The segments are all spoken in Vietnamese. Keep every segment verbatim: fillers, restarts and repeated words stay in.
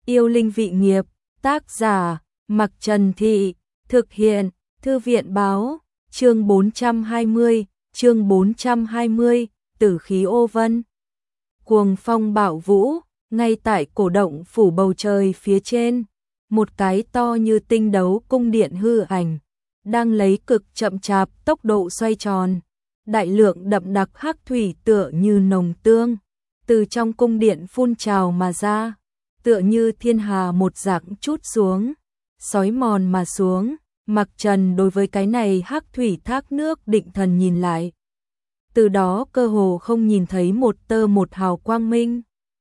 Yêu linh vị nghiệp, tác giả, Mặc Trần Thị, thực hiện, Thư viện báo, chương bốn trăm hai mươi, chương bốn trăm hai mươi, tử khí ô vân. Cuồng phong bạo vũ, ngay tại cổ động phủ bầu trời phía trên, một cái to như tinh đấu cung điện hư ảnh, đang lấy cực chậm chạp tốc độ xoay tròn. Đại lượng đậm đặc hắc thủy tựa như nồng tương, từ trong cung điện phun trào mà ra, tựa như thiên hà một dạng chút xuống, xói mòn mà xuống. Mặc Trần đối với cái này hắc thủy thác nước định thần nhìn lại. Từ đó cơ hồ không nhìn thấy một tơ một hào quang minh.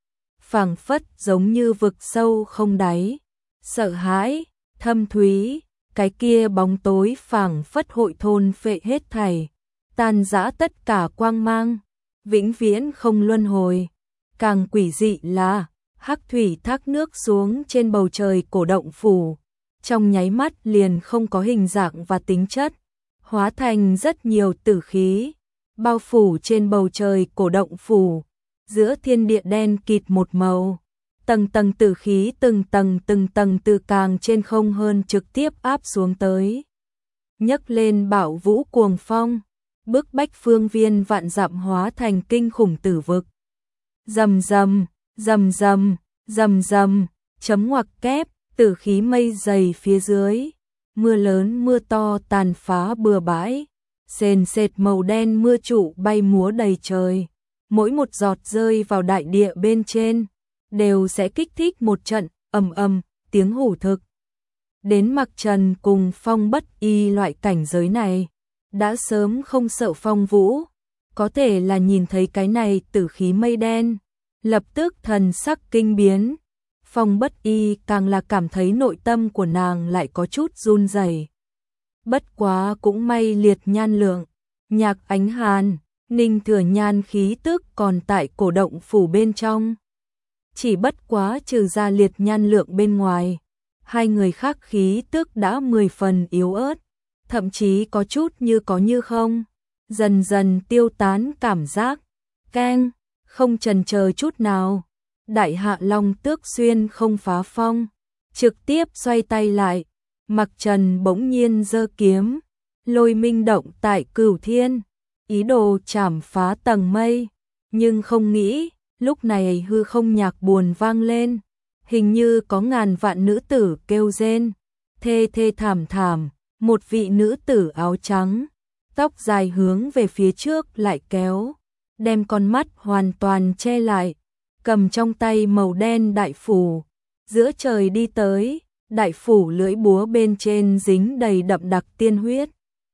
Phảng phất giống như vực sâu không đáy, sợ hãi, thâm thúy, cái kia bóng tối phảng phất hội thôn phệ hết thảy, tan rã tất cả quang mang, vĩnh viễn không luân hồi. Càng quỷ dị là, hắc thủy thác nước xuống trên bầu trời cổ động phủ, trong nháy mắt liền không có hình dạng và tính chất, hóa thành rất nhiều tử khí, bao phủ trên bầu trời cổ động phủ, giữa thiên địa đen kịt một màu. Tầng tầng tử khí từng tầng từng tầng từ càng trên không hơn trực tiếp áp xuống tới, nhấc lên bạo vũ cuồng phong, bức bách phương viên vạn dặm hóa thành kinh khủng tử vực. Rầm rầm, rầm rầm, rầm rầm, chấm ngoặc kép, tử khí mây dày phía dưới, mưa lớn mưa to tàn phá bừa bãi, sền sệt màu đen mưa trụ bay múa đầy trời, mỗi một giọt rơi vào đại địa bên trên đều sẽ kích thích một trận ầm ầm tiếng hủ thực. Đến Mặc Trần cùng Phong Bất Y loại cảnh giới này, đã sớm không sợ phong vũ, có thể là nhìn thấy cái này tử khí mây đen, lập tức thần sắc kinh biến. Phong Bất Y càng là cảm thấy nội tâm của nàng lại có chút run rẩy. Bất quá cũng may Liệt Nhan Lượng, Nhạc Ánh Hàn, Ninh Thừa Nhan khí tức còn tại cổ động phủ bên trong. Chỉ bất quá trừ ra Liệt Nhan Lượng bên ngoài, hai người khác khí tức đã mười phần yếu ớt, thậm chí có chút như có như không, dần dần tiêu tán cảm giác. Keng, không chần chờ chút nào, Đại Hạ Long Tước xuyên không phá phong, trực tiếp xoay tay lại. Mặc Trần bỗng nhiên giơ kiếm, lôi minh động tại cửu thiên, ý đồ chảm phá tầng mây, nhưng không nghĩ, lúc này hư không nhạc buồn vang lên, hình như có ngàn vạn nữ tử kêu rên, thê thê thảm thảm, một vị nữ tử áo trắng, tóc dài hướng về phía trước lại kéo, đem con mắt hoàn toàn che lại, cầm trong tay màu đen đại phủ, giữa trời đi tới. Đại phủ lưỡi búa bên trên dính đầy đậm đặc tiên huyết.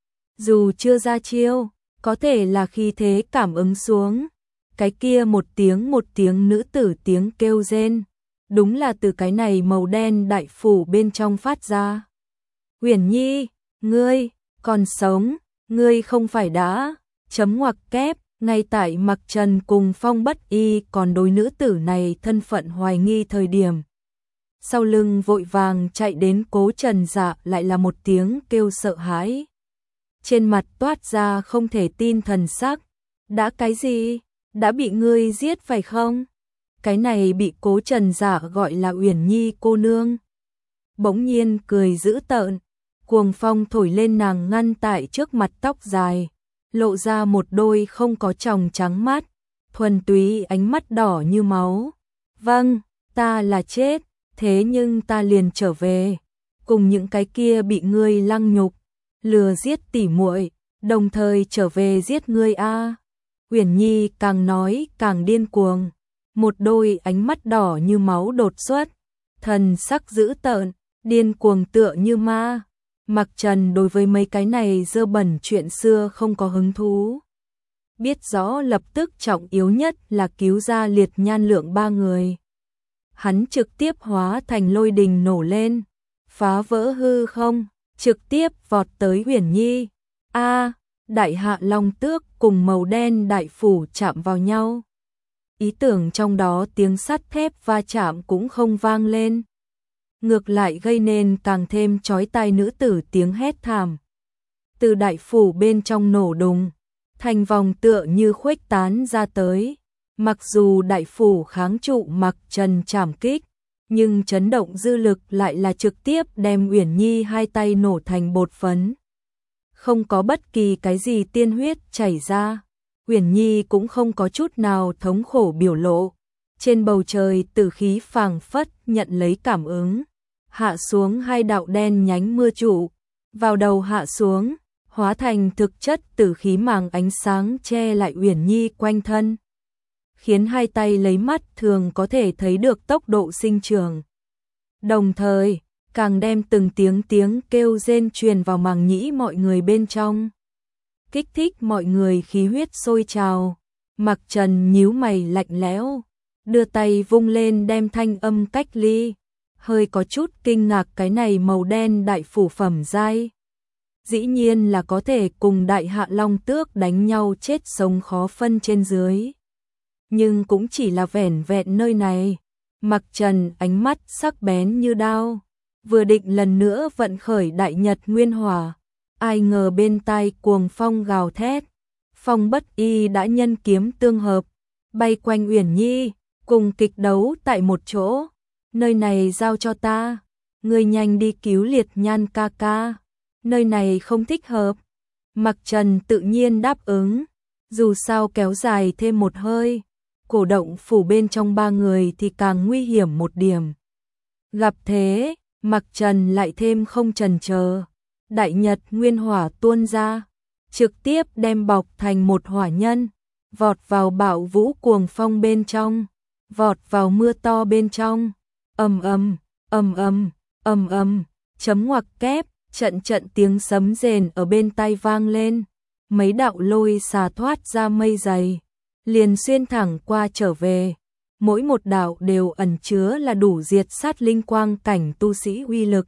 Dù chưa ra chiêu, có thể là khi thế cảm ứng xuống, cái kia một tiếng một tiếng nữ tử tiếng kêu rên, đúng là từ cái này màu đen đại phủ bên trong phát ra. Uyển Nhi, ngươi còn sống, ngươi không phải đã chấm ngoặc kép. Ngay tại Mặc Trần cùng Phong Bất Y còn đối nữ tử này thân phận hoài nghi thời điểm, sau lưng vội vàng chạy đến Cố Trần Dạ lại là một tiếng kêu sợ hãi. Trên mặt toát ra không thể tin thần sắc. Đã cái gì? Đã bị ngươi giết phải không? Cái này bị Cố Trần Dạ gọi là Uyển Nhi cô nương. Bỗng nhiên cười dữ tợn, cuồng phong thổi lên nàng ngăn tại trước mặt tóc dài, lộ ra một đôi không có tròng trắng mắt, thuần túy ánh mắt đỏ như máu. Vâng, ta là chết. Thế nhưng ta liền trở về, cùng những cái kia bị ngươi lăng nhục, lừa giết tỉ muội, đồng thời trở về giết ngươi a. À. Uyển Nhi càng nói càng điên cuồng, một đôi ánh mắt đỏ như máu đột xuất, thần sắc dữ tợn, điên cuồng tựa như ma. Mặc Trần đối với mấy cái này dơ bẩn chuyện xưa không có hứng thú. Biết rõ lập tức trọng yếu nhất là cứu ra Liệt Nhan Lượng ba người. Hắn trực tiếp hóa thành lôi đình nổ lên, phá vỡ hư không, trực tiếp vọt tới Uyển Nhi. A, à, Đại Hạ Long Tước cùng màu đen đại phủ chạm vào nhau. Ý tưởng trong đó tiếng sắt thép va chạm cũng không vang lên, ngược lại gây nên càng thêm chói tai nữ tử tiếng hét thảm. Từ đại phủ bên trong nổ đùng, thành vòng tựa như khuếch tán ra tới. Mặc dù đại phủ kháng trụ Mặc Trần trảm kích, nhưng chấn động dư lực lại là trực tiếp đem Uyển Nhi hai tay nổ thành bột phấn. Không có bất kỳ cái gì tiên huyết chảy ra, Uyển Nhi cũng không có chút nào thống khổ biểu lộ. Trên bầu trời tử khí phảng phất nhận lấy cảm ứng, hạ xuống hai đạo đen nhánh mưa trụ, vào đầu hạ xuống, hóa thành thực chất tử khí màng ánh sáng che lại Uyển Nhi quanh thân, khiến hai tay lấy mắt thường có thể thấy được tốc độ sinh trưởng. Đồng thời, càng đem từng tiếng tiếng kêu rên truyền vào màng nhĩ mọi người bên trong, kích thích mọi người khí huyết sôi trào. Mặc Trần nhíu mày lạnh lẽo, đưa tay vung lên đem thanh âm cách ly, hơi có chút kinh ngạc cái này màu đen đại phủ phẩm giai. Dĩ nhiên là có thể cùng đại hạ long tước đánh nhau chết sống khó phân trên dưới. Nhưng cũng chỉ là vẻn vẹn nơi này. Mặc Trần ánh mắt sắc bén như đao, vừa định lần nữa vận khởi đại nhật nguyên hỏa, ai ngờ bên tai cuồng phong gào thét, Phong Bất Y đã nhân kiếm tương hợp, bay quanh Uyển Nhi, cùng kịch đấu tại một chỗ. Nơi này giao cho ta, ngươi nhanh đi cứu Liệt Nhan ca ca, nơi này không thích hợp. Mặc Trần tự nhiên đáp ứng, dù sao kéo dài thêm một hơi, cổ động phủ bên trong ba người thì càng nguy hiểm một điểm. Gặp thế, Mặc Trần lại thêm không chần chờ, đại nhật nguyên hỏa tuôn ra, trực tiếp đem bọc thành một hỏa nhân, vọt vào bạo vũ cuồng phong bên trong, vọt vào mưa to bên trong. Ầm ầm, ầm ầm, ầm ầm, chấm ngoặc kép, trận trận tiếng sấm rền ở bên tai vang lên, mấy đạo lôi xà thoát ra mây dày, liền xuyên thẳng qua trở về, mỗi một đạo đều ẩn chứa là đủ diệt sát linh quang cảnh tu sĩ uy lực.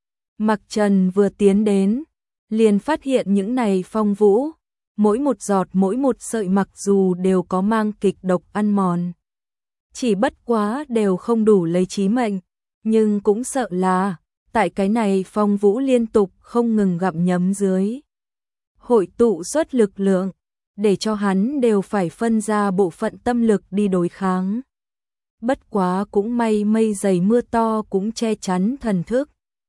Mặc Trần vừa tiến đến, liền phát hiện những này phong vũ, mỗi một giọt mỗi một sợi mặc dù đều có mang kịch độc ăn mòn, chỉ bất quá đều không đủ lấy chí mệnh, nhưng cũng sợ là tại cái này phong vũ liên tục không ngừng gặm nhấm dưới, hội tụ xuất lực lượng, để cho hắn đều phải phân ra bộ phận tâm lực đi đối kháng. Bất quá cũng may mây dày mưa to cũng che chắn thần thức.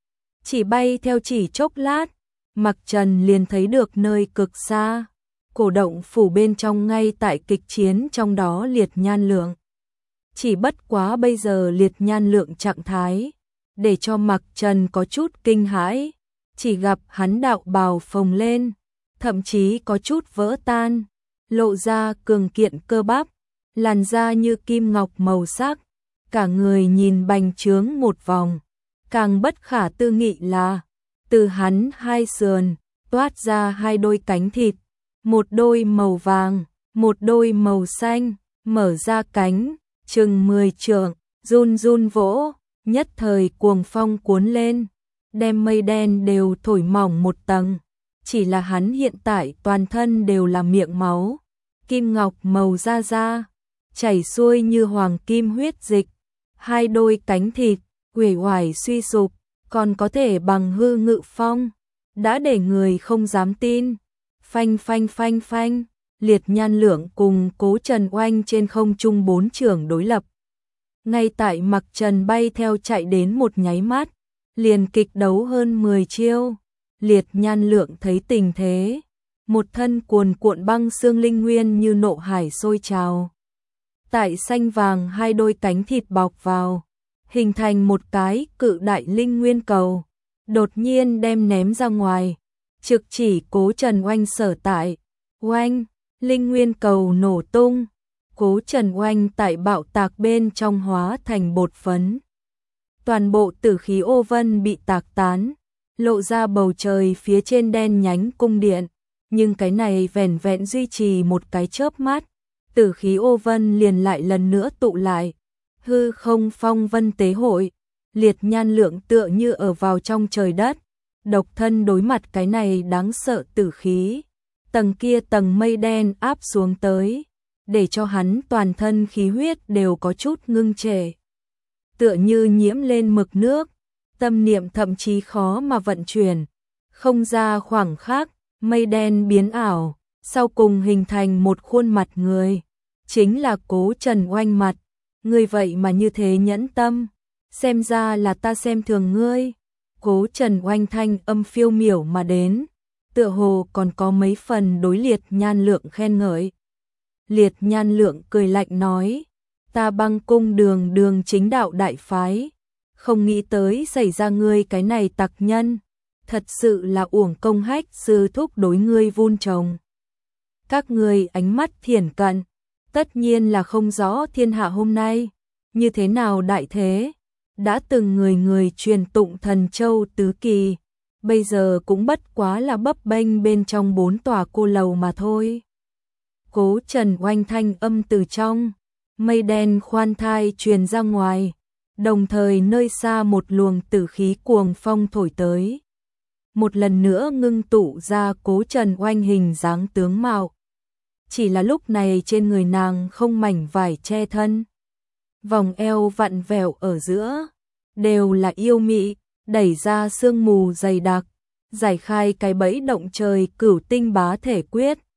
Chỉ bay theo chỉ chốc lát, Mặc Trần liền thấy được nơi cực xa, cổ động phủ bên trong ngay tại kịch chiến trong đó Liệt Nhan Lượng. Chỉ bất quá bây giờ Liệt Nhan Lượng trạng thái, để cho Mặc Trần có chút kinh hãi, chỉ gặp hắn đạo bào phồng lên, thậm chí có chút vỡ tan, lộ ra cường kiện cơ bắp, làn da như kim ngọc màu sắc, cả người nhìn bành trướng một vòng. Càng bất khả tư nghị là, từ hắn hai sườn, toát ra hai đôi cánh thịt, một đôi màu vàng, một đôi màu xanh, mở ra cánh, chừng mười trượng, run run vỗ, nhất thời cuồng phong cuốn lên, đem mây đen đều thổi mỏng một tầng. Chỉ là hắn hiện tại toàn thân đều là miệng máu, kim ngọc màu da da, chảy xuôi như hoàng kim huyết dịch, hai đôi cánh thịt, uể oải suy sụp, còn có thể bằng hư ngự phong, đã để người không dám tin. Phanh phanh phanh phanh, Liệt Nhan Lượng cùng Cố Trần Oanh trên không trung bốn trưởng đối lập. Ngay tại Mặc Trần bay theo chạy đến một nháy mắt, liền kịch đấu hơn mười chiêu. Liệt Nhan Lượng thấy tình thế, một thân cuồn cuộn băng xương linh nguyên như nộ hải sôi trào. Tại xanh vàng hai đôi cánh thịt bọc vào, hình thành một cái cự đại linh nguyên cầu, đột nhiên đem ném ra ngoài, trực chỉ Cố Trần Oanh sở tại. Oanh, linh nguyên cầu nổ tung, Cố Trần Oanh tại bạo tạc bên trong hóa thành bột phấn. Toàn bộ tử khí ô vân bị tạc tán, lộ ra bầu trời phía trên đen nhánh cung điện, nhưng cái này vẻn vẹn duy trì một cái chớp mắt, tử khí ô vân liền lại lần nữa tụ lại. Hư không phong vân tế hội, Liệt Nhan Lượng tựa như ở vào trong trời đất, độc thân đối mặt cái này đáng sợ tử khí, tầng kia tầng mây đen áp xuống tới, để cho hắn toàn thân khí huyết đều có chút ngưng trệ, tựa như nhiễm lên mực nước, tâm niệm thậm chí khó mà vận chuyển. Không ra khoảng khắc, mây đen biến ảo, sau cùng hình thành một khuôn mặt người, chính là Cố Trần Oanh mặt. Người vậy mà như thế nhẫn tâm, xem ra là ta xem thường ngươi. Cố Trần Oanh thanh âm phiêu miểu mà đến, tựa hồ còn có mấy phần đối Liệt Nhan Lượng khen ngợi. Liệt Nhan Lượng cười lạnh nói, ta Băng Cung đường đường chính đạo đại phái, không nghĩ tới xảy ra ngươi cái này tặc nhân, thật sự là uổng công Hách sư thúc đối ngươi vun trồng. Các ngươi ánh mắt thiển cận, tất nhiên là không rõ thiên hạ hôm nay như thế nào đại thế, đã từng người người truyền tụng thần châu tứ kỳ, bây giờ cũng bất quá là bấp bênh bên trong bốn tòa cô lầu mà thôi. Cố Trần Oanh thanh âm từ trong mây đen khoan thai truyền ra ngoài, đồng thời nơi xa một luồng tử khí cuồng phong thổi tới, một lần nữa ngưng tụ ra Cố Trần Oanh hình dáng tướng mạo. Chỉ là lúc này trên người nàng không mảnh vải che thân, vòng eo vặn vẹo ở giữa đều là yêu mị, đẩy ra sương mù dày đặc, giải khai cái bẫy động trời cửu tinh bá thể quyết,